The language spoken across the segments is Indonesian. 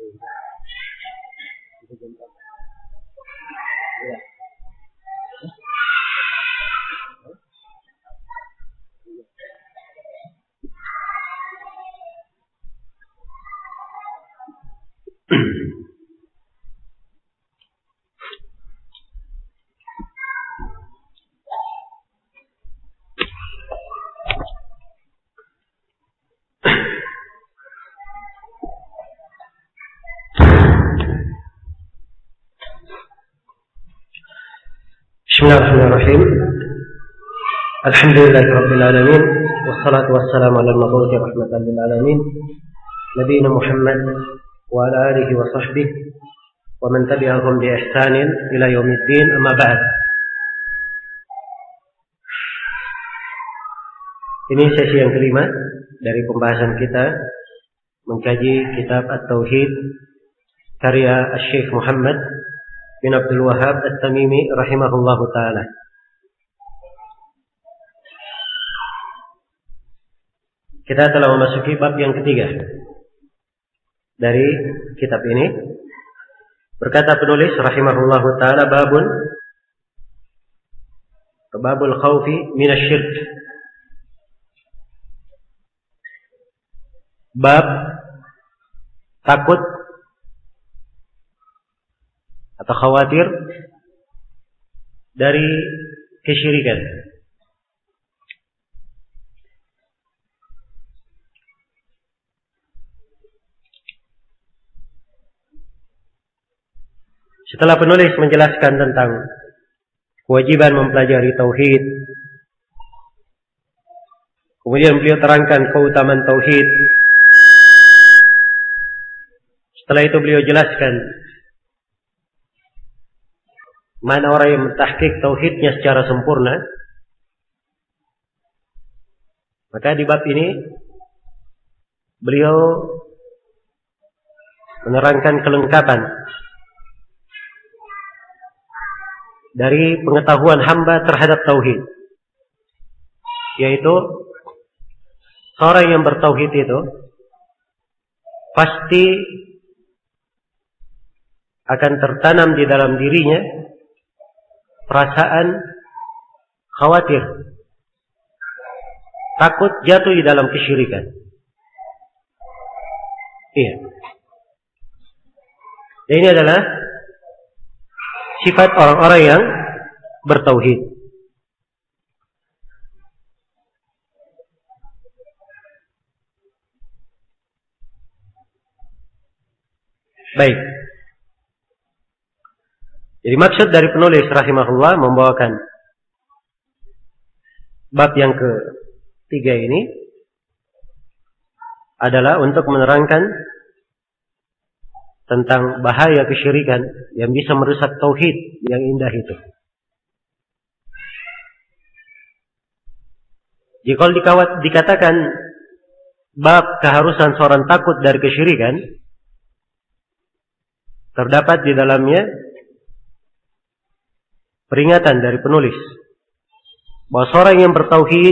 Bismillahirrahmanirrahim. Alhamdulillahirabbil alamin wassalatu wassalamu ala al-mab'uts rahmatan lil alamin nabiyina Muhammad wa ala alihi wa sahbihi wa man tabi'ahum bi ihsanin ila yaumiddin, amma ba'd. Ini sesi yang kelima dari pembahasan kita mengkaji kitab At-Tauhid karya Syekh Muhammad bin Abdul Wahhab At-Tamimi rahimahullahu ta'ala. Kita telah memasuki bab yang ketiga dari kitab ini. Berkata penulis rahimahullahu ta'ala, babul khawfi minasyirk. Bab takut atau khawatir dari kesyirikan. Setelah penulis menjelaskan tentang kewajiban mempelajari tauhid, kemudian beliau terangkan keutamaan tauhid. Setelah itu beliau jelaskan mana orang yang mentahqiq tauhidnya secara sempurna. Maka di bab ini beliau menerangkan kelengkapan dari pengetahuan hamba terhadap tauhid, yaitu seorang yang bertauhid itu pasti akan tertanam di dalam dirinya perasaan khawatir, takut jatuh di dalam kesyirikan. Iya. Dan ini adalah sifat orang-orang yang bertauhid. Baik. Jadi maksud dari penulis rahimahullah membawakan bab yang ketiga ini adalah untuk menerangkan tentang bahaya kesyirikan yang bisa merusak tauhid yang indah itu. Jika dikatakan bab keharusan seorang takut dari kesyirikan, terdapat di dalamnya peringatan dari penulis bahwa seorang yang bertauhid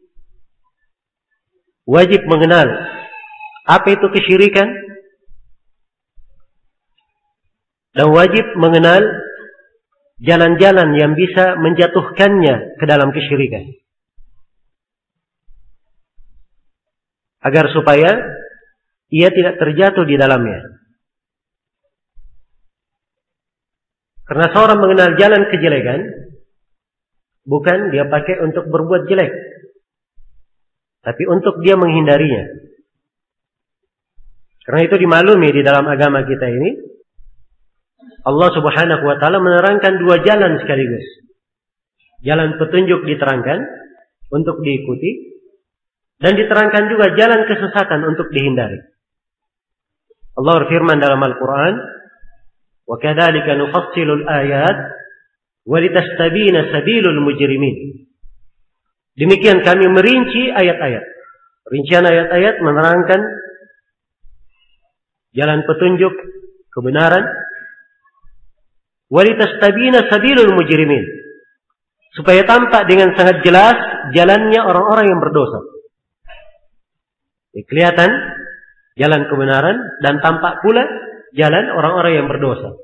wajib mengenal apa itu kesyirikan dan wajib mengenal jalan-jalan yang bisa menjatuhkannya ke dalam kesyirikan, agar supaya ia tidak terjatuh di dalamnya. Karena seorang mengenal jalan kejelekan bukan dia pakai untuk berbuat jelek, tapi untuk dia menghindarinya. Karena itu dimaklumi di dalam agama kita ini, Allah Subhanahu wa ta'ala menerangkan dua jalan sekaligus. Jalan petunjuk diterangkan untuk diikuti, dan diterangkan juga jalan kesesatan untuk dihindari. Allah berfirman dalam Al-Quran, وَكَذَلِكَ نُفَصِّلُ الْآيَاتِ وَلِتَسْتَبِينَ سَبِيلُ الْمُجْرِمِينَ. Demikian kami merinci ayat-ayat. Rincian ayat-ayat menerangkan jalan petunjuk kebenaran. وَلِتَسْتَبِينَ سَبِيلُ الْمُجْرِمِينَ. Supaya tampak dengan sangat jelas jalannya orang-orang yang berdosa. Kelihatan jalan kebenaran dan tampak pula jalan orang-orang yang berdosa.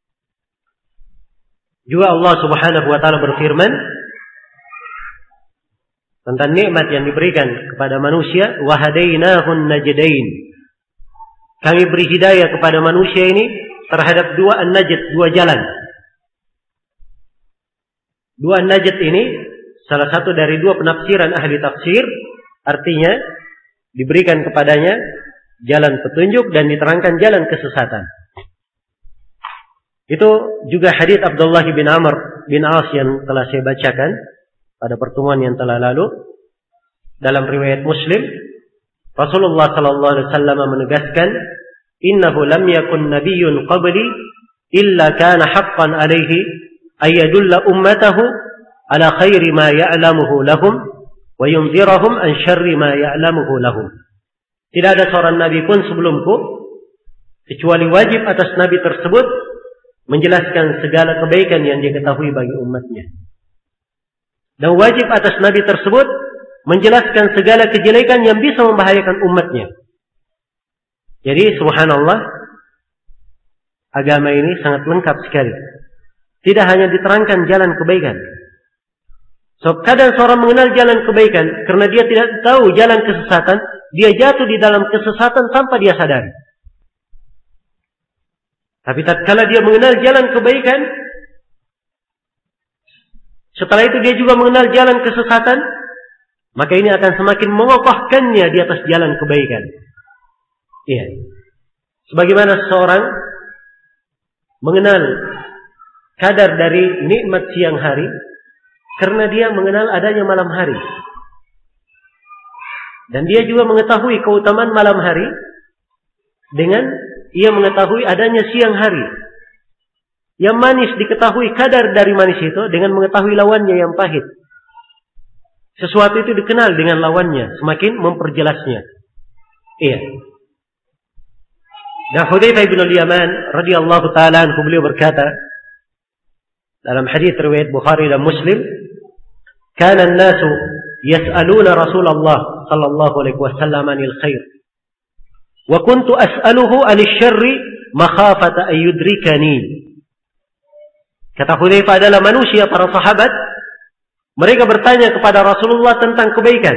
Juga Allah Subhanahu wa taala berfirman tentang nikmat yang diberikan kepada manusia, wa hadainahun najdain. Kami beri hidayah kepada manusia ini terhadap dua an-najd, dua jalan. Dua an-najd ini salah satu dari dua penafsiran ahli tafsir, artinya diberikan kepadanya jalan petunjuk dan diterangkan jalan kesesatan. Itu juga hadits Abdullah bin Amr bin As yang telah saya bacakan pada pertemuan yang telah lalu. Dalam riwayat Muslim, Rasulullah sallallahu alaihi wasallam menegaskan, "Innahu lam yakun nabiyyun qabli illa kana haqqan alaihi ay yadulla ummatahu ala khairi ma ya'lamuhu lahum wa yunzirahum an syarri ma ya'lamuhu lahum." Tidak ada seorang nabi pun sebelumku kecuali wajib atas nabi tersebut menjelaskan segala kebaikan yang dia ketahui bagi umatnya. Dan wajib atas nabi tersebut menjelaskan segala kejelekan yang bisa membahayakan umatnya. Jadi subhanallah, agama ini sangat lengkap sekali. Tidak hanya diterangkan jalan kebaikan. So, kadang seorang mengenal jalan kebaikan karena dia tidak tahu jalan kesesatan, dia jatuh di dalam kesesatan tanpa dia sadari. Tapi tatkala dia mengenal jalan kebaikan, setelah itu dia juga mengenal jalan kesesatan, maka ini akan semakin mengokohkannya di atas jalan kebaikan. Iya. Sebagaimana seorang mengenal kadar dari nikmat siang hari karena dia mengenal adanya malam hari. Dan dia juga mengetahui keutamaan malam hari dengan ia mengetahui adanya siang hari. Yang manis diketahui kadar dari manis itu dengan mengetahui lawannya yang pahit. Sesuatu itu dikenal dengan lawannya, semakin memperjelasnya. Iya. Dan Hudzaifah bin al-Yaman radhiyallahu taala anhu beliau berkata dalam hadis riwayat Bukhari dan Muslim, "Kana an-nasu yas'aluna Rasulullah sallallahu alaihi wasallam 'anil khair, wa kuntu as'aluhu 'anil syarri makhafata an yudrikani." Kata Hudzaifah adalah manusia, para sahabat, mereka bertanya kepada Rasulullah tentang kebaikan.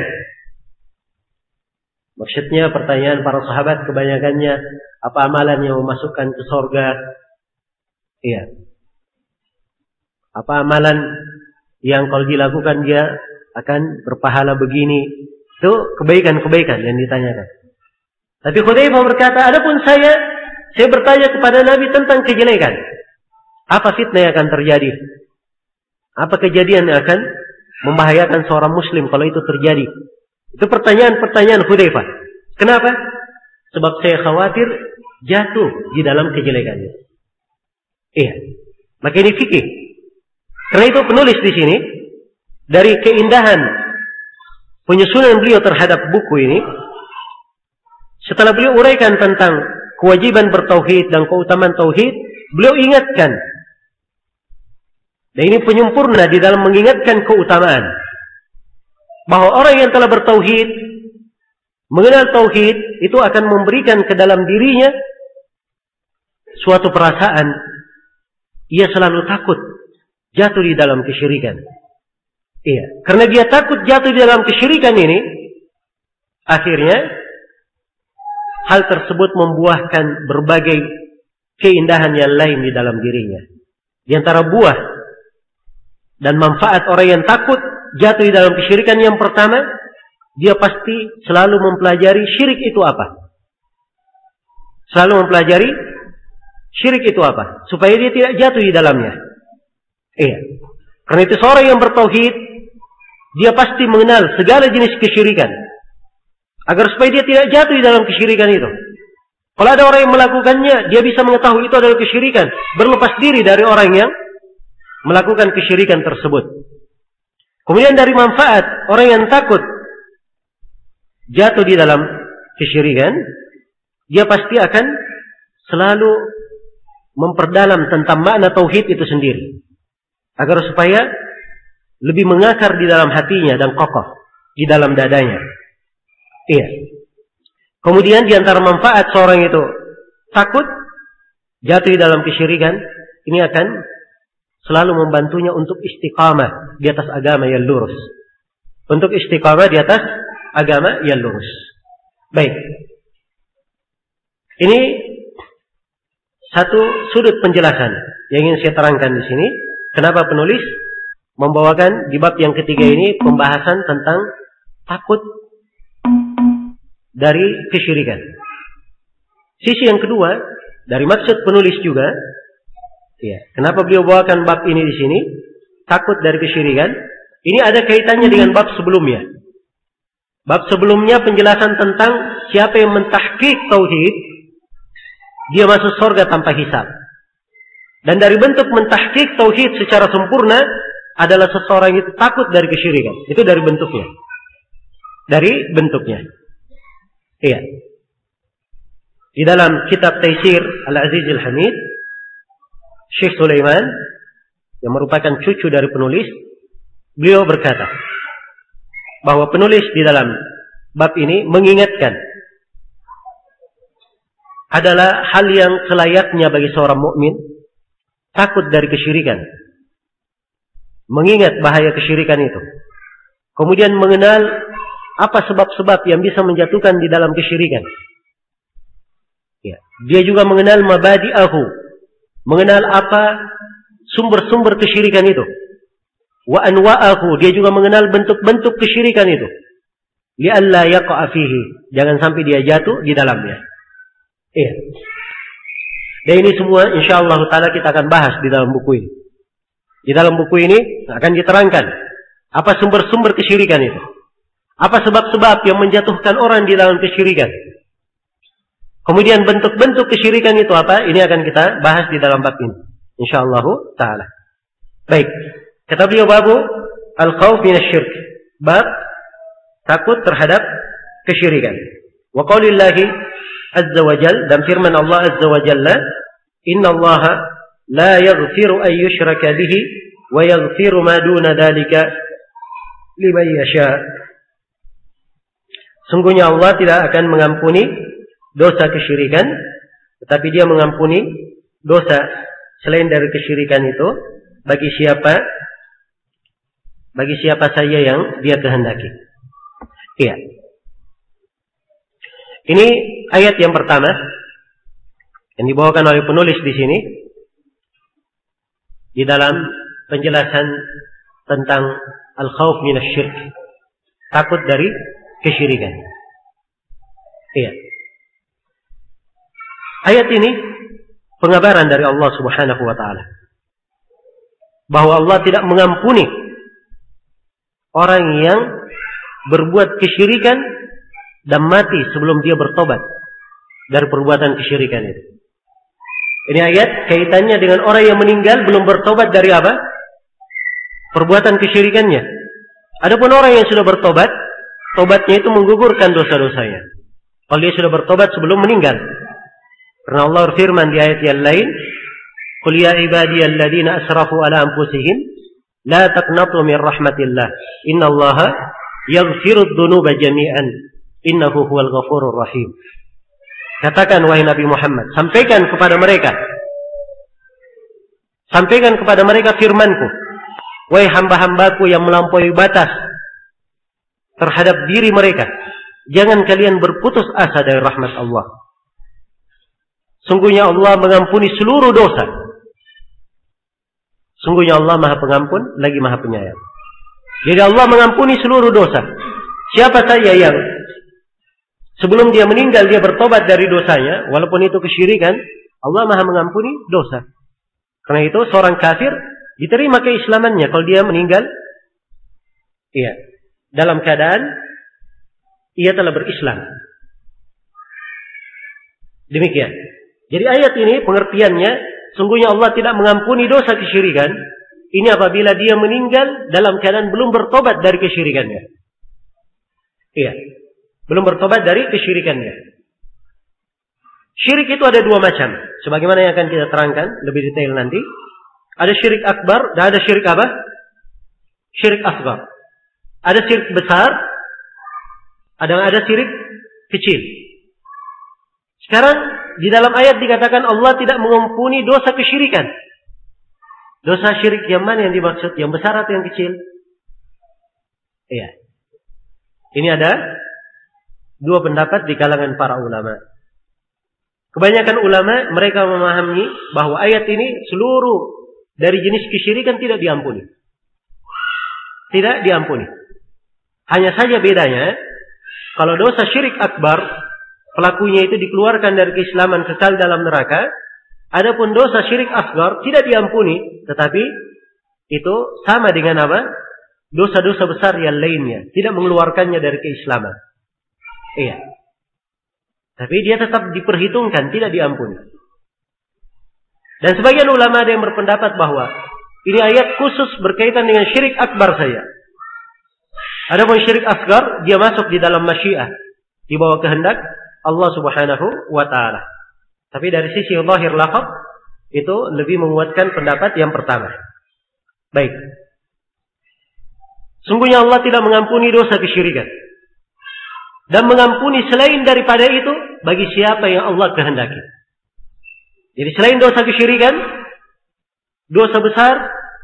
Maksudnya pertanyaan para sahabat kebanyakannya, apa amalan yang memasukkan ke surga? Iya. Apa amalan yang kalau dilakukan dia akan berpahala begini? Itu kebaikan-kebaikan yang ditanyakan. Tapi Hudzaifah berkata, adapun saya bertanya kepada Nabi tentang kejelekan. Apa fitnah yang akan terjadi? Apa kejadian yang akan membahayakan seorang muslim kalau itu terjadi? Itu pertanyaan-pertanyaan Hudzaifah. Kenapa? Sebab saya khawatir jatuh di dalam kejelekannya. Iya. Maka ini fikih. Karena itu penulis di sini dari keindahan penyusunan beliau terhadap buku ini, setelah beliau uraikan tentang kewajiban bertauhid dan keutamaan tauhid, beliau ingatkan. Dan ini penyempurna di dalam mengingatkan keutamaan. Bahwa orang yang telah bertauhid, mengenal tauhid, itu akan memberikan ke dalam dirinya suatu perasaan. Ia selalu takut jatuh di dalam kesyirikan. Iya. Karena dia takut jatuh di dalam kesyirikan ini, akhirnya hal tersebut membuahkan berbagai keindahan yang lain di dalam dirinya. Di antara buah dan manfaat orang yang takut jatuh di dalam kesyirikan, yang pertama, dia pasti selalu mempelajari syirik itu apa. Selalu mempelajari syirik itu apa, supaya dia tidak jatuh di dalamnya. Iya. Karena itu seorang yang bertauhid, dia pasti mengenal segala jenis kesyirikan, agar supaya dia tidak jatuh di dalam kesyirikan itu. Kalau ada orang yang melakukannya, dia bisa mengetahui itu adalah kesyirikan, berlepas diri dari orang yang melakukan kesyirikan tersebut. Kemudian dari manfaat orang yang takut jatuh di dalam kesyirikan, dia pasti akan selalu memperdalam tentang makna tauhid itu sendiri, agar supaya lebih mengakar di dalam hatinya dan kokoh di dalam dadanya. Iya. Kemudian di antara manfaat seorang itu takut, jatuh dalam kesyirikan, ini akan selalu membantunya untuk istiqamah di atas agama yang lurus. Untuk istiqamah di atas agama yang lurus. Baik. Ini satu sudut penjelasan yang ingin saya terangkan di sini. Kenapa penulis membawakan di bab yang ketiga ini pembahasan tentang takut dari kesyirikan. Sisi yang kedua dari maksud penulis juga, ya, kenapa beliau bawakan bab ini di sini, takut dari kesyirikan, ini ada kaitannya dengan bab sebelumnya. Bab sebelumnya penjelasan tentang siapa yang mentahqiq tauhid, dia masuk surga tanpa hisab. Dan dari bentuk mentahqiq tauhid secara sempurna adalah seseorang itu takut dari kesyirikan. Itu dari bentuknya. Dari bentuknya. Iya. Di dalam kitab Taisir Al-Aziz Al-Hamid, Syekh Sulaiman yang merupakan cucu dari penulis, beliau berkata bahwa penulis di dalam bab ini mengingatkan adalah hal yang selayaknya bagi seorang mukmin takut dari kesyirikan, mengingat bahaya kesyirikan itu, kemudian mengenal apa sebab-sebab yang bisa menjatuhkan di dalam kesyirikan. Ya, dia juga mengenal mabadi'ahu, mengenal apa sumber-sumber kesyirikan itu. Wa anwa'ahu, dia juga mengenal bentuk-bentuk kesyirikan itu. Li'alla yaqa'a fihi, jangan sampai dia jatuh di dalamnya. Iya. Dan ini semua insyaallah taala kita akan bahas di dalam buku ini. Di dalam buku ini akan diterangkan apa sumber-sumber kesyirikan itu. Apa sebab-sebab yang menjatuhkan orang di dalam kesyirikan. Kemudian bentuk-bentuk kesyirikan itu apa? Ini akan kita bahas di dalam bab ini. InsyaAllah ta'ala. Baik. Kata beliau babu al-khawf minasyirk. Bab takut terhadap kesyirikan. Wa qaulillahi azza wa jal. Dan firman Allah azza wa jalla. Inna Allah la yaghfiru an yushraka bihi. Wa yaghfiru ma duna dhalika liman yasha. Sungguhnya Allah tidak akan mengampuni dosa kesyirikan, tetapi dia mengampuni dosa selain dari kesyirikan itu bagi siapa saja yang dia kehendaki. Iya. Ini ayat yang pertama yang dibawakan oleh penulis di sini di dalam penjelasan tentang al-khauf minasyirk, takut dari kesyirikan. Iya. Ayat ini pengabaran dari Allah Subhanahu wa taala bahwa Allah tidak mengampuni orang yang berbuat kesyirikan dan mati sebelum dia bertobat dari perbuatan kesyirikan itu. Ini ayat kaitannya dengan orang yang meninggal belum bertobat dari apa? Perbuatan kesyirikannya. Adapun orang yang sudah bertobat, tobatnya itu menggugurkan dosa-dosanya. Kalau dia sudah bertobat sebelum meninggal. Karena Allah berfirman di ayat yang lain, "Qul ya ibadiyalladzina asrafu ala anfusihim la taqnatu min rahmatillah. Innallaha yaghfirudz dzunuba jami'an. Innahu huwal ghafurur rahim." Katakan wahai Nabi Muhammad, sampaikan kepada mereka firman-Ku. Wahai hamba-hambaku yang melampaui batas terhadap diri mereka, jangan kalian berputus asa dari rahmat Allah. Sungguhnya Allah mengampuni seluruh dosa. Sungguhnya Allah Maha Pengampun lagi Maha Penyayang. Jadi Allah mengampuni seluruh dosa. Siapa saja yang sebelum dia meninggal dia bertobat dari dosanya, walaupun itu kesyirikan, Allah Maha mengampuni dosa. Karena itu seorang kafir diterima keislamannya kalau dia meninggal, iya, dalam keadaan ia telah berislam. Demikian. Jadi ayat ini pengertiannya, sungguhnya Allah tidak mengampuni dosa kesyirikan. Ini apabila dia meninggal dalam keadaan belum bertobat dari kesyirikannya. Iya, belum bertobat dari kesyirikannya. Syirik itu ada dua macam, sebagaimana yang akan kita terangkan lebih detail nanti. Ada syirik akbar dan ada syirik apa? Syirik asghar. Ada syirik besar, ada syirik kecil. Sekarang di dalam ayat dikatakan Allah tidak mengampuni dosa kesyirikan. Dosa syirik yang mana yang dimaksud? Yang besar atau yang kecil? Iya. Ini ada dua pendapat di kalangan para ulama. Kebanyakan ulama mereka memahami bahwa ayat ini seluruh dari jenis kesyirikan tidak diampuni. Tidak diampuni. Hanya saja bedanya, kalau dosa syirik akbar, pelakunya itu dikeluarkan dari keislaman kekal dalam neraka. Adapun dosa syirik asgar tidak diampuni, tetapi itu sama dengan apa? Dosa-dosa besar yang lainnya, tidak mengeluarkannya dari keislaman. Iya. Tapi dia tetap diperhitungkan, tidak diampuni. Dan sebagian ulama ada yang berpendapat bahwa ini ayat khusus berkaitan dengan syirik akbar saja. Adapun syirik asgar, dia masuk di dalam masyiah, di bawah kehendak Allah Subhanahu wa taala. Tapi dari sisi zahir lafaz itu lebih menguatkan pendapat yang pertama. Baik. Sungguhnya Allah tidak mengampuni dosa kesyirikan. Dan mengampuni selain daripada itu bagi siapa yang Allah kehendaki. Jadi selain dosa kesyirikan, dosa besar,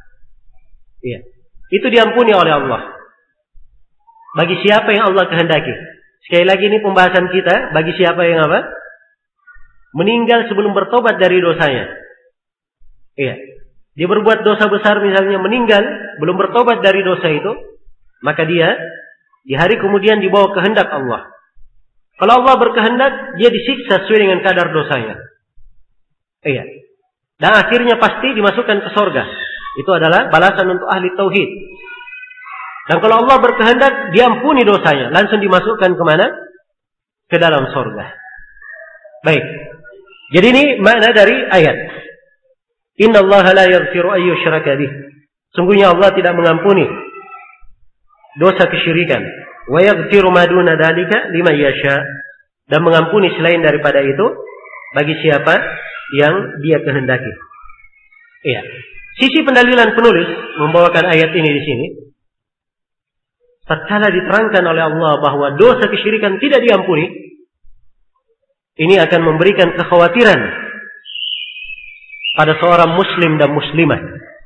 iya, itu diampuni oleh Allah. Bagi siapa yang Allah kehendaki. Sekali lagi ini pembahasan kita, bagi siapa yang apa? Meninggal sebelum bertobat dari dosanya. Iya. Dia berbuat dosa besar misalnya meninggal belum bertobat dari dosa itu, maka dia di hari kemudian dibawa kehendak Allah. Kalau Allah berkehendak, dia disiksa sesuai dengan kadar dosanya. Iya. Dan akhirnya pasti dimasukkan ke surga. Itu adalah balasan untuk ahli tauhid. Dan kalau Allah berkehendak, diampuni dosanya, langsung dimasukkan kemana? Ke dalam surga. Baik. Jadi ini makna dari ayat. Inna Allah la yaghfiru an yushraka bih. Sungguhnya Allah tidak mengampuni dosa kesyirikan. Wa yaghfiru ma duna dzalika liman yasha. Dan mengampuni selain daripada itu bagi siapa yang dia kehendaki. Iya. Sisi pendalilan penulis membawakan ayat ini di sini. Tatkala diterangkan oleh Allah bahwa dosa kesyirikan tidak diampuni, ini akan memberikan kekhawatiran pada seorang muslim dan muslimah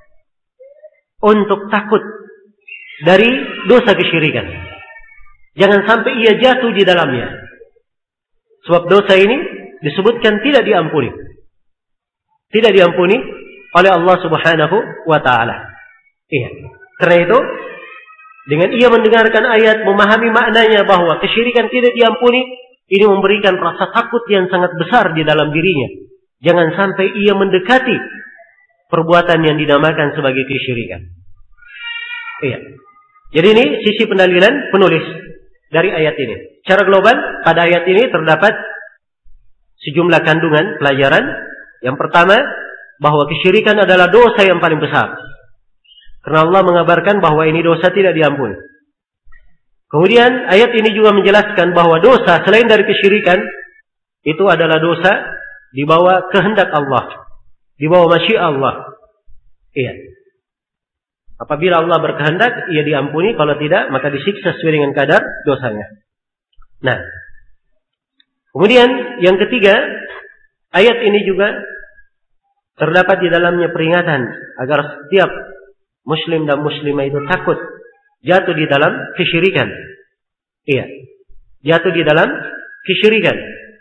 untuk takut dari dosa kesyirikan. Jangan sampai ia jatuh di dalamnya. Sebab dosa ini disebutkan tidak diampuni. Tidak diampuni oleh Allah Subhanahu wa taala. Iya. Karena itu dengan ia mendengarkan ayat, memahami maknanya bahwa kesyirikan tidak diampuni, ini memberikan rasa takut yang sangat besar di dalam dirinya. Jangan sampai ia mendekati perbuatan yang dinamakan sebagai kesyirikan. Iya. Jadi ini sisi pendalilan penulis dari ayat ini. Secara global, pada ayat ini terdapat sejumlah kandungan pelajaran. Yang pertama, bahwa kesyirikan adalah dosa yang paling besar. Karena Allah mengabarkan bahwa ini dosa tidak diampuni. Kemudian ayat ini juga menjelaskan bahwa dosa selain dari kesyirikan itu adalah dosa di bawah kehendak Allah, di bawah masyiah Allah. Iya. Apabila Allah berkehendak, ia diampuni. Kalau tidak, maka disiksa sesuai dengan kadar dosanya. Nah, kemudian yang ketiga, ayat ini juga terdapat di dalamnya peringatan agar setiap muslim dan muslimah itu takut jatuh di dalam kesyirikan. Iya, jatuh di dalam kesyirikan.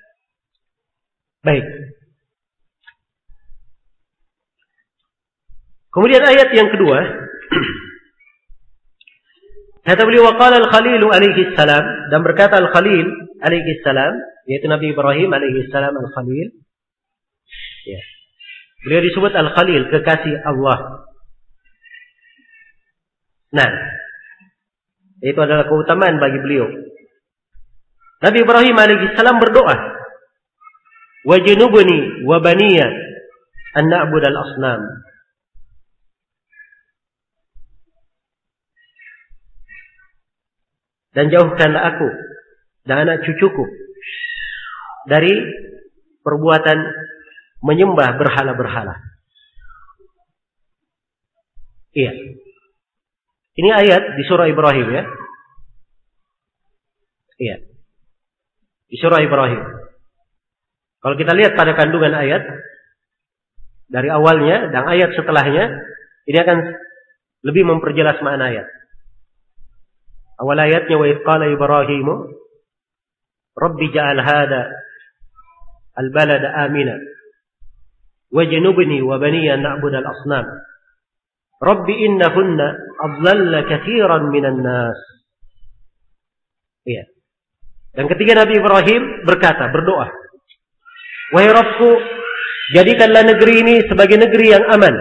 Baik. Kemudian ayat yang kedua, kata beliau, waqala al-Khalil alaihi salam, dan berkata al-Khalil alaihi salam, yaitu Nabi Ibrahim alaihi salam al-Khalil. Ya. Beliau disebut al-Khalil, kekasih Allah. Nah, itu adalah keutamaan bagi beliau. Nabi Ibrahim alaihi salam berdoa, wajnubni wa baniya an na'budal asnam. Dan jauhkanlah aku dan anak cucuku dari perbuatan menyembah berhala-berhala. Iya. Ini ayat di surah Ibrahim, ya. Iya. Di surah Ibrahim. Kalau kita lihat pada kandungan ayat dari awalnya dan ayat setelahnya, ini akan lebih memperjelas makna ayat. Awal ayatnya wa idh qala Ibrahimu Rabbi ja'al hada al-balada amina wajnubni wa baniya na'budal asnam. Rabbi innahunna adlalla katsiran minan nas. Iya. Dan ketika Nabi Ibrahim berdoa, wahai Rabbku, jadikanlah negeri ini sebagai negeri yang aman.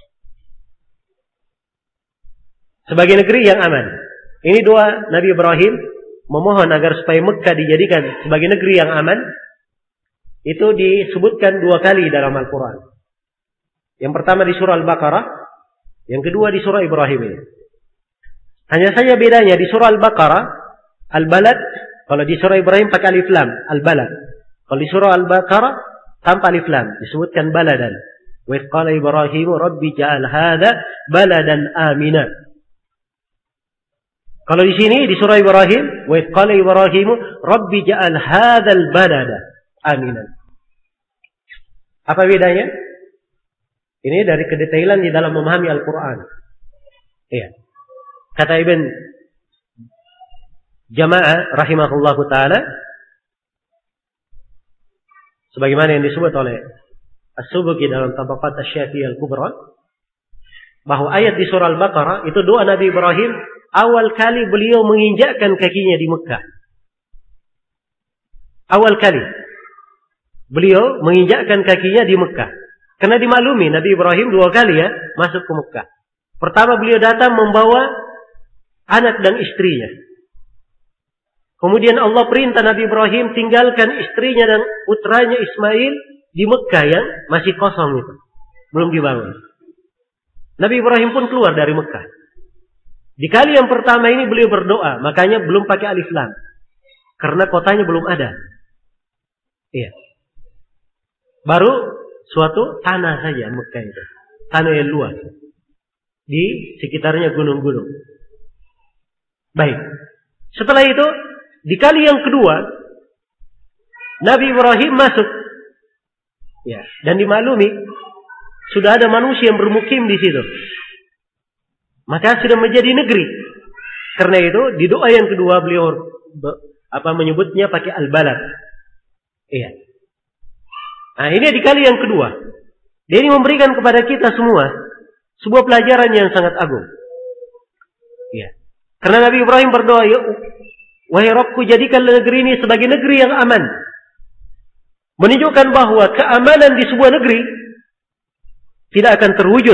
Sebagai negeri yang aman. Ini doa Nabi Ibrahim memohon agar supaya Mekkah dijadikan sebagai negeri yang aman. Itu disebutkan 2 kali dalam Al-Quran. Yang pertama di surah Al-Baqarah, yang kedua di surah Ibrahim ini. Hanya saja bedanya di surah Al-Baqarah, Al-Balad, kalau di surah Ibrahim pakai alif lam, Al-Balad. Kalau di surah Al-Baqarah tanpa alif lam, disebutkan baladan. Wa idh qala Ibrahimu Rabbi ja'al hadha baladan amina. Kalau di sini di surah Ibrahim, wa idh qala Ibrahimu Rabbi ja'al hadzal balada aminan. Apa bedanya? Ini dari kedetailan di dalam memahami Al-Quran. Iya. Kata Ibn Jama'ah rahimahullahu ta'ala, sebagaimana yang disebut oleh As-Subki dalam Tabaqat Asy-Syafi'iyah Al-Kubra, bahwa ayat di surah Al-Baqarah itu doa Nabi Ibrahim awal kali beliau menginjakkan kakinya di Mekah. Awal kali beliau menginjakkan kakinya di Mekah. Karena dimaklumi Nabi Ibrahim 2 kali ya masuk ke Mekah. Pertama beliau datang membawa anak dan istrinya. Kemudian Allah perintah Nabi Ibrahim tinggalkan istrinya dan putranya Ismail di Mekah yang masih kosong itu. Belum dibangun. Nabi Ibrahim pun keluar dari Mekah. Di kali yang pertama ini beliau berdoa. Makanya belum pakai alif lam. Karena kotanya belum ada. Iya. Baru suatu tanah saja Mekah itu. Tanah yang luas. Di sekitarnya gunung-gunung. Baik. Setelah itu, di kali yang kedua, Nabi Ibrahim masuk. Ya, dan dimaklumi sudah ada manusia yang bermukim di situ. Maka sudah menjadi negeri. Karena itu, di doa yang kedua beliau menyebutnya pakai al-balad. Iya. Nah, ini di kali yang kedua. Dia ini memberikan kepada kita semua sebuah pelajaran yang sangat agung. Iya. Karena Nabi Ibrahim berdoa, ya, wahai Rabbku, jadikanlah negeri ini sebagai negeri yang aman. Menunjukkan bahwa keamanan di sebuah negeri tidak akan terwujud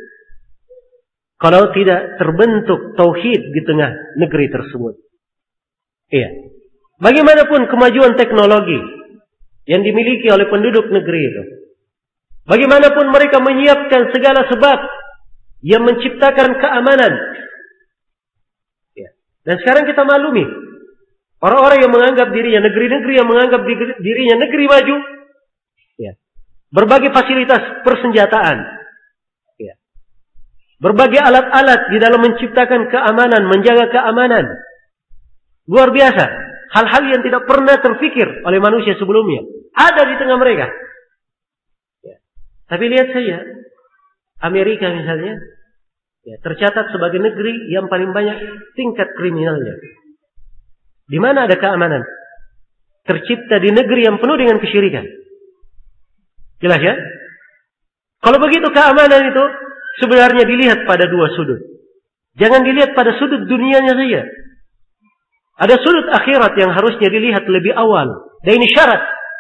kalau tidak terbentuk tauhid di tengah negeri tersebut. Iya. Bagaimanapun kemajuan teknologi yang dimiliki oleh penduduk negeri itu, bagaimanapun mereka menyiapkan segala sebab yang menciptakan keamanan. Ya. Dan sekarang kita maklumi, orang-orang yang menganggap dirinya, negeri-negeri yang menganggap dirinya negeri maju, ya, berbagai fasilitas persenjataan, ya, berbagai alat-alat di dalam menciptakan keamanan, menjaga keamanan. Luar biasa. Hal-hal yang tidak pernah terfikir oleh manusia sebelumnya ada di tengah mereka. Ya. Tapi lihat saja, Amerika misalnya, ya, tercatat sebagai negeri yang paling banyak tingkat kriminalnya. Di mana ada keamanan? Tercipta di negeri yang penuh dengan kesyirikan. Jelas ya? Kalau begitu keamanan itu sebenarnya dilihat pada 2 sudut. Jangan dilihat pada sudut dunianya saja. Ada sudut akhirat yang harusnya dilihat lebih awal. Dan ini syarat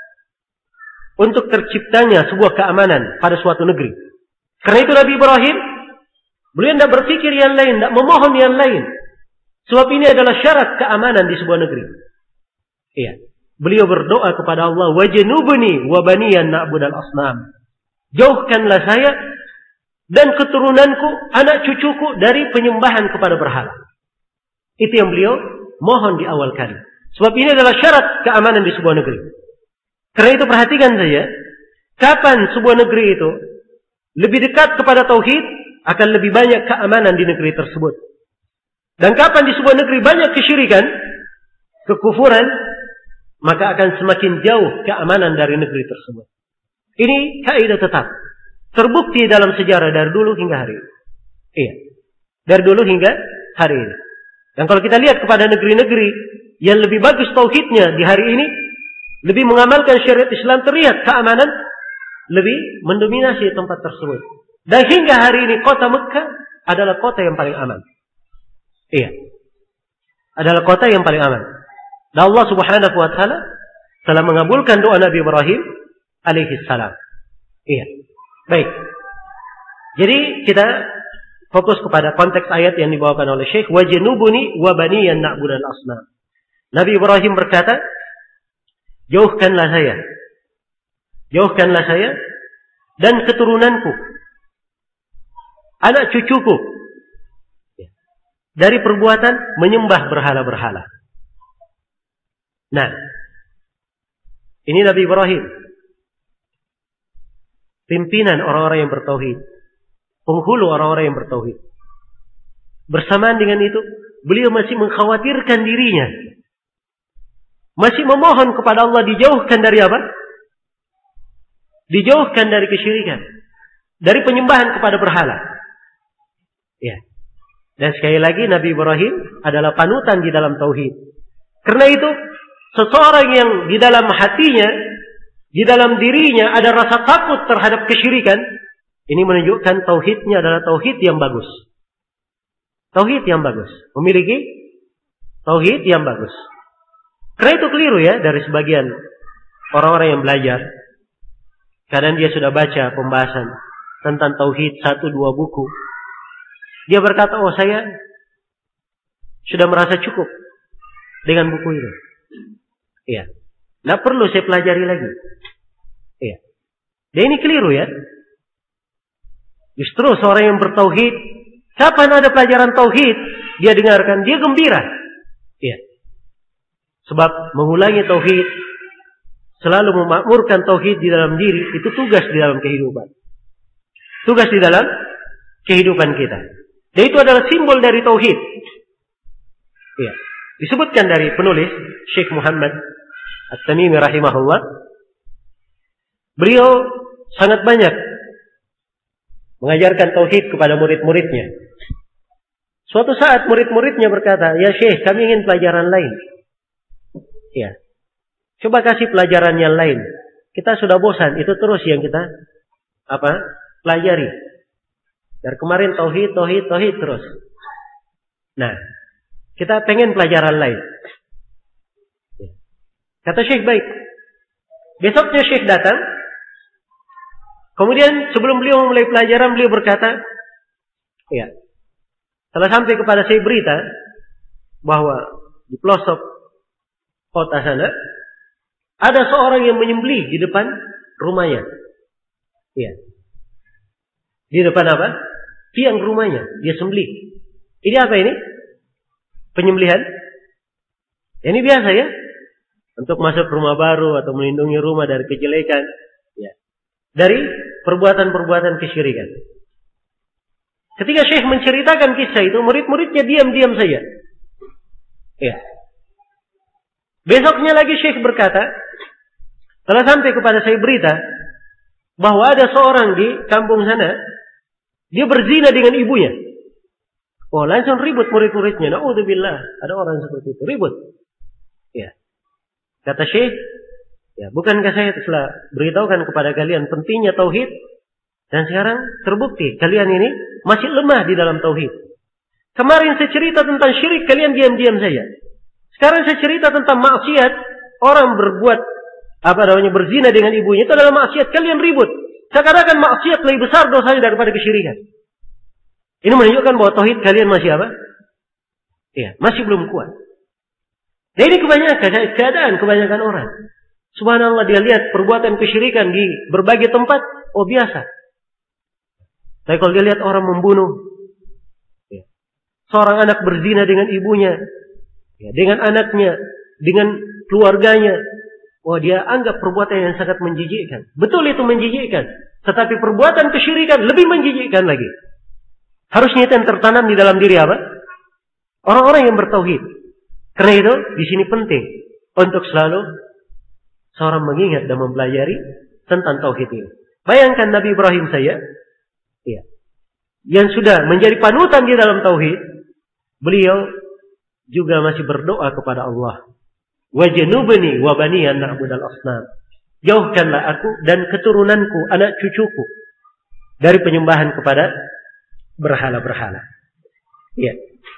untuk terciptanya sebuah keamanan pada suatu negeri. Karena itu Nabi Ibrahim, beliau tidak berpikir yang lain, tidak memohon yang lain. Sebab ini adalah syarat keamanan di sebuah negeri. Iya. Beliau berdoa kepada Allah, wajnubni wa baniyan na'budal asnam. Jauhkanlah saya dan keturunanku, anak cucuku dari penyembahan kepada berhala. Itu yang beliau mohon di awal kali. Sebab ini adalah syarat keamanan di sebuah negeri. Karena itu perhatikan saja, kapan sebuah negeri itu lebih dekat kepada tauhid, akan lebih banyak keamanan di negeri tersebut. Dan kapan di sebuah negeri banyak kesyirikan, kekufuran, maka akan semakin jauh keamanan dari negeri tersebut. Ini kaidah tetap. Terbukti dalam sejarah dari dulu hingga hari ini. Iya. Dari dulu hingga hari ini. Dan kalau kita lihat kepada negeri-negeri yang lebih bagus tauhidnya di hari ini, lebih mengamalkan syariat Islam, terlihat keamanan lebih mendominasi tempat tersebut. Dan hingga hari ini kota Mekah adalah kota yang paling aman. Iya. Adalah kota yang paling aman. Dan Allah Subhanahu wa taala telah mengabulkan doa Nabi Ibrahim alaihi salam. Iya. Baik. Jadi kita fokus kepada konteks ayat yang dibawakan oleh Syekh, wajnubuni wa bani an na'budal asnam. Nabi Ibrahim berkata, jauhkanlah saya dan keturunanku, anak cucuku, dari perbuatan menyembah berhala-berhala. Nah, ini Nabi Ibrahim, pimpinan orang-orang yang bertauhid, penghulu orang-orang yang bertauhid. Bersamaan dengan itu, beliau masih mengkhawatirkan dirinya, masih memohon kepada Allah dijauhkan dari apa? Dijauhkan dari kesyirikan, dari penyembahan kepada berhala. Ya. Dan sekali lagi Nabi Ibrahim adalah panutan di dalam tauhid. Karena itu, seseorang yang di dalam hatinya, di dalam dirinya ada rasa takut terhadap kesyirikan, ini menunjukkan tauhidnya adalah tauhid yang bagus. Tauhid yang bagus. Memiliki tauhid yang bagus. Karena itu keliru ya dari sebagian orang-orang yang belajar. Kadang dia sudah baca pembahasan tentang tauhid 1-2 buku. Dia berkata, oh saya sudah merasa cukup dengan buku itu. Iya. Tidak perlu saya pelajari lagi. Iya. Dan ini keliru ya. Justru seorang yang bertauhid, kapan ada pelajaran tauhid, dia dengarkan, dia gembira. Iya. Sebab mengulangi tauhid, selalu memakmurkan tauhid di dalam diri, itu tugas di dalam kehidupan. Tugas di dalam kehidupan kita. Dan itu adalah simbol dari tauhid. Iya. Disebutkan dari penulis Syekh Muhammad At-Tamimi rahimahullah, beliau sangat banyak mengajarkan tauhid kepada murid-muridnya. Suatu saat murid-muridnya berkata, ya Syekh, kami ingin pelajaran lain. Ya, coba kasih pelajaran yang lain. Kita sudah bosan, itu terus yang kita pelajari. Dari kemarin tauhid terus. Nah, kita pengen pelajaran lain. Kata Syekh, baik. Besoknya Syekh datang. Kemudian sebelum beliau memulai pelajaran, beliau berkata, ya, setelah sampai kepada saya berita bahwa di pelosok kota sana ada seorang yang menyembelih di depan rumahnya. Ya. Di depan apa? Tiang rumahnya, dia sembelih. Ini apa ini? Penyembelihan? Ini biasa ya? Untuk masuk rumah baru atau melindungi rumah dari kejelekan. Ya. Dari perbuatan-perbuatan kesyirikan. Ketika Syekh menceritakan kisah itu, murid-muridnya diam-diam saja. Ya. Besoknya lagi Syekh berkata, telah sampai kepada saya berita bahwa ada seorang di kampung sana, dia berzina dengan ibunya. Oh, langsung ribut murid-muridnya. Na'udzubillah, ada orang seperti itu, ribut. Ya. Kata Syekh, ya, bukankah saya telah beritahukan kepada kalian pentingnya tauhid? Dan sekarang terbukti kalian ini masih lemah di dalam tauhid. Kemarin saya cerita tentang syirik, kalian diam-diam saja. Sekarang saya cerita tentang maksiat, orang berbuat berzina dengan ibunya, itu adalah maksiat, kalian ribut. Seakan-akan maksiat lebih besar dosanya daripada kesyirikan. Ini menunjukkan bahwa tauhid kalian masih apa? Iya, masih belum kuat. Nah, ini kebanyakan orang. Subhanallah, dia lihat perbuatan kesyirikan di berbagai tempat, oh biasa. Tapi kalau dia lihat orang membunuh, ya, seorang anak berzina dengan ibunya, ya, dengan anaknya, dengan keluarganya, wah, dia anggap perbuatan yang sangat menjijikkan. Betul itu menjijikkan, tetapi perbuatan kesyirikan lebih menjijikkan lagi. Harusnya itu yang tertanam di dalam diri apa? Orang-orang yang bertauhid. Karena itu di sini penting untuk selalu seorang mengingat dan mempelajari tentang tauhid ini. Bayangkan Nabi Ibrahim saya, ya, yang sudah menjadi panutan di dalam tauhid, beliau juga masih berdoa kepada Allah. Wajnubni wa baniya na'budal asnam. Jauhkanlah aku dan keturunanku, anak cucuku, dari penyembahan kepada berhala-berhala. Ya.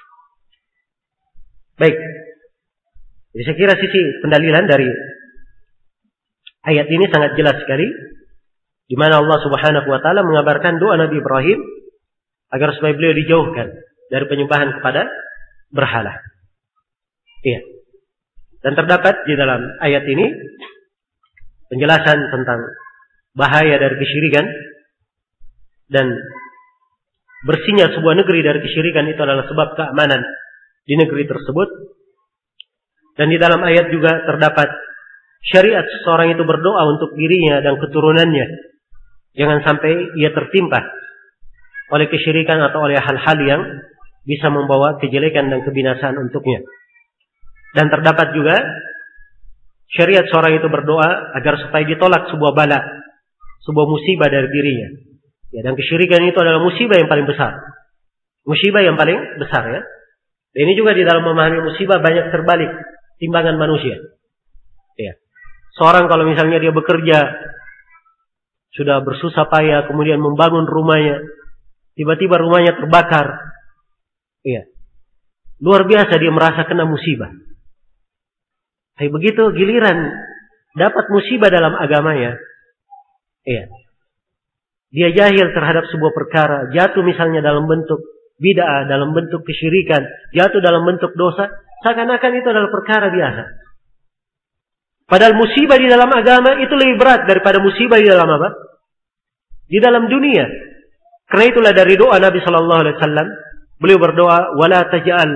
Baik. Jadi saya kira sisi pendalilan dari ayat ini sangat jelas sekali, di mana Allah Subhanahu wa taala mengabarkan doa Nabi Ibrahim agar supaya beliau dijauhkan dari penyembahan kepada berhala. Iya. Dan terdapat di dalam ayat ini penjelasan tentang bahaya dari kesyirikan, dan bersihnya sebuah negeri dari kesyirikan itu adalah sebab keamanan di negeri tersebut. Dan di dalam ayat juga terdapat syariat seseorang itu berdoa untuk dirinya dan keturunannya, jangan sampai ia tertimpa oleh kesyirikan atau oleh hal-hal yang bisa membawa kejelekan dan kebinasaan untuknya. Dan terdapat juga syariat seorang itu berdoa agar supaya ditolak sebuah bala, sebuah musibah dari dirinya. Ya, dan kesyirikan itu adalah musibah yang paling besar. Musibah yang paling besar, ya. Dan ini juga di dalam memahami musibah banyak terbalik timbangan manusia. Ya. Seorang kalau misalnya dia bekerja sudah bersusah payah, kemudian membangun rumahnya, tiba-tiba rumahnya terbakar. Ya. Luar biasa dia merasa kena musibah. Tapi begitu giliran dapat musibah dalam agamanya, iya, dia jahil terhadap sebuah perkara, jatuh misalnya dalam bentuk bid'ah, dalam bentuk kesyirikan, jatuh dalam bentuk dosa, seakan-akan itu adalah perkara biasa. Padahal musibah di dalam agama itu lebih berat daripada musibah di dalam apa? Di dalam dunia. Karena itulah dari doa Nabi Sallallahu Alaihi Wasallam, beliau berdoa, "Wala taj'al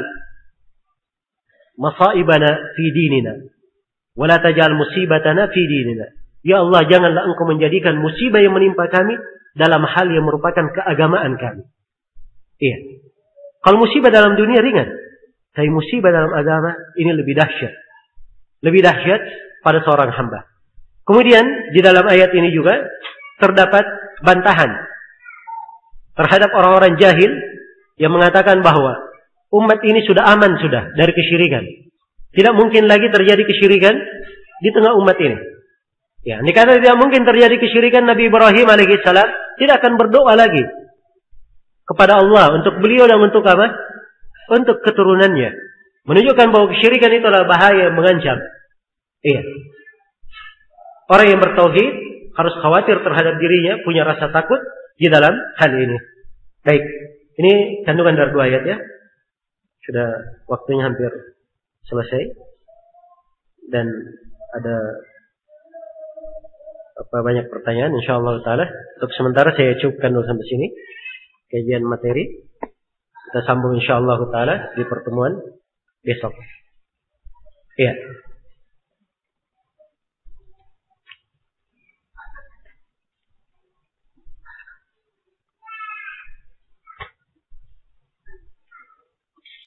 masaibana fi dinina, wala taj'al musibatana fi dinina." Ya Allah, janganlah Engkau menjadikan musibah yang menimpa kami dalam hal yang merupakan keagamaan kami. Iya. Kalau musibah dalam dunia ringan, tapi musibah dalam agama ini lebih dahsyat. Lebih dahsyat pada seorang hamba. Kemudian di dalam ayat ini juga terdapat bantahan terhadap orang-orang jahil yang mengatakan bahwa umat ini sudah aman sudah dari kesyirikan. Tidak mungkin lagi terjadi kesyirikan di tengah umat ini. Ya, ini karena tidak mungkin terjadi kesyirikan, Nabi Ibrahim alaihissalam tidak akan berdoa lagi kepada Allah untuk beliau dan untuk apa? Untuk keturunannya. Menunjukkan bahwa kesyirikan itu adalah bahaya yang mengancam. Iya. Orang yang bertauhid harus khawatir terhadap dirinya, punya rasa takut di dalam hal ini. Baik, ini kandungan dari dua ayat, ya. Sudah waktunya hampir selesai. Dan ada banyak pertanyaan, insyaallah taala. Untuk sementara saya cukupkan dulu sampai sini kajian materi. Kita sambung insyaallah taala di pertemuan besok. Iya.